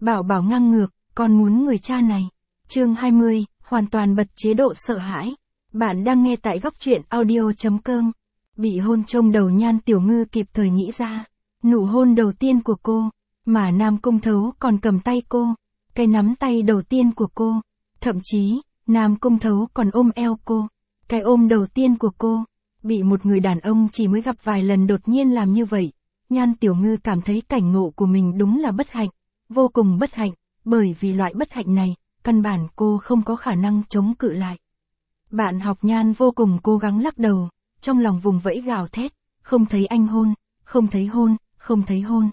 Bảo Bảo ngang ngược, con muốn người cha này. Chương 20, hoàn toàn bật chế độ sợ hãi. Bạn đang nghe tại góc truyện audio.com. Bị hôn trong đầu Nhan Tiểu Ngư kịp thời nghĩ ra. Nụ hôn đầu tiên của cô, mà Nam Cung Thấu còn cầm tay cô. Cái nắm tay đầu tiên của cô. Thậm chí, Nam Cung Thấu còn ôm eo cô. Cái ôm đầu tiên của cô. Bị một người đàn ông chỉ mới gặp vài lần đột nhiên làm như vậy. Nhan Tiểu Ngư cảm thấy cảnh ngộ của mình đúng là bất hạnh. Vô cùng bất hạnh, bởi vì loại bất hạnh này, căn bản cô không có khả năng chống cự lại. Bạn học Nhan vô cùng cố gắng lắc đầu, trong lòng vùng vẫy gào thét, không thấy anh hôn, không thấy hôn, không thấy hôn.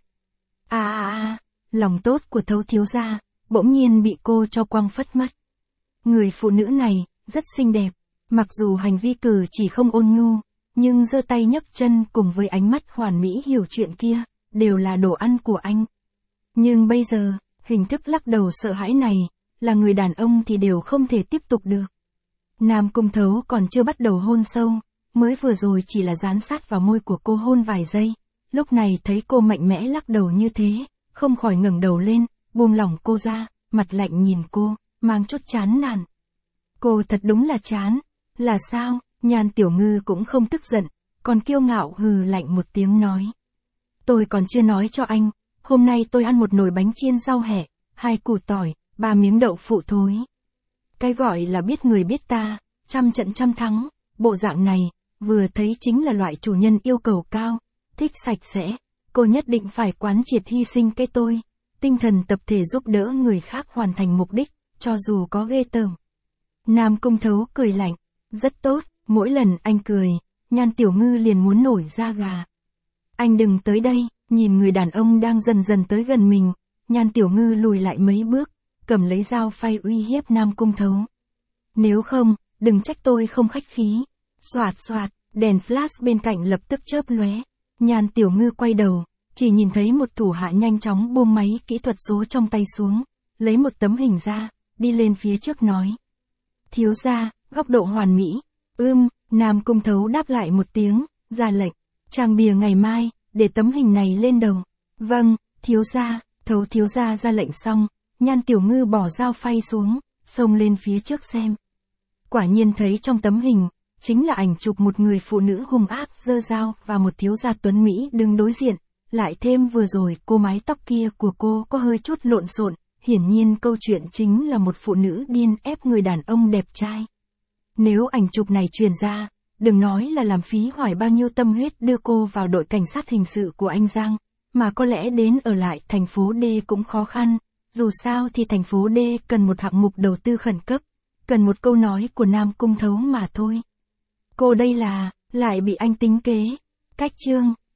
Lòng tốt của Thấu thiếu gia, bỗng nhiên bị cô cho quăng phất mất. Người phụ nữ này, rất xinh đẹp, mặc dù hành vi cử chỉ không ôn nhu, nhưng giơ tay nhấc chân cùng với ánh mắt hoàn mỹ hiểu chuyện kia, đều là đồ ăn của anh. Nhưng bây giờ, hình thức lắc đầu sợ hãi này, là người đàn ông thì đều không thể tiếp tục được. Nam Cung Thấu còn chưa bắt đầu hôn sâu, mới vừa rồi chỉ là dán sát vào môi của cô hôn vài giây, lúc này thấy cô mạnh mẽ lắc đầu như thế, không khỏi ngẩng đầu lên, buông lỏng cô ra, mặt lạnh nhìn cô, mang chút chán nản. Cô thật đúng là chán, là sao? Nhan Tiểu Ngư cũng không tức giận, còn kiêu ngạo hừ lạnh một tiếng nói. Tôi còn chưa nói cho anh, hôm nay tôi ăn một nồi bánh chiên rau hẹ, 2 củ tỏi, 3 miếng đậu phụ thối. Cái gọi là biết người biết ta, trăm trận trăm thắng, bộ dạng này, vừa thấy chính là loại chủ nhân yêu cầu cao, thích sạch sẽ, cô nhất định phải quán triệt hy sinh cái tôi, tinh thần tập thể giúp đỡ người khác hoàn thành mục đích, cho dù có ghê tởm. Nam Cung Thấu cười lạnh, rất tốt, mỗi lần anh cười, Nhan Tiểu Ngư liền muốn nổi da gà. Anh đừng tới đây, nhìn người đàn ông đang dần dần tới gần mình, Nhan Tiểu Ngư lùi lại mấy bước, cầm lấy dao phay uy hiếp Nam Cung Thấu. Nếu không, đừng trách tôi không khách khí. Xoạt xoạt, đèn flash bên cạnh lập tức chớp lóe. Nhan Tiểu Ngư quay đầu, chỉ nhìn thấy một thủ hạ nhanh chóng buông máy kỹ thuật số trong tay xuống, lấy một tấm hình ra, đi lên phía trước nói. Thiếu gia, góc độ hoàn mỹ. Nam Cung Thấu đáp lại một tiếng, ra lệnh. Trang bìa ngày mai, để tấm hình này lên đầu. Vâng, thiếu gia. Thấu thiếu gia ra lệnh xong, Nhan Tiểu Ngư bỏ dao phay xuống, xông lên phía trước xem. Quả nhiên thấy trong tấm hình, chính là ảnh chụp một người phụ nữ hung ác giơ dao và một thiếu gia tuấn Mỹ đứng đối diện. Lại thêm vừa rồi cô mái tóc kia của cô có hơi chút lộn xộn, hiển nhiên câu chuyện chính là một phụ nữ điên ép người đàn ông đẹp trai. Nếu ảnh chụp này truyền ra, đừng nói là làm phí hoài bao nhiêu tâm huyết đưa cô vào đội cảnh sát hình sự của anh Giang, mà có lẽ đến ở lại thành phố D cũng khó khăn, dù sao thì thành phố D cần một hạng mục đầu tư khẩn cấp, cần một câu nói của Nam Cung Thấu mà thôi. Cô đây là, lại bị anh tính kế. Cách chương.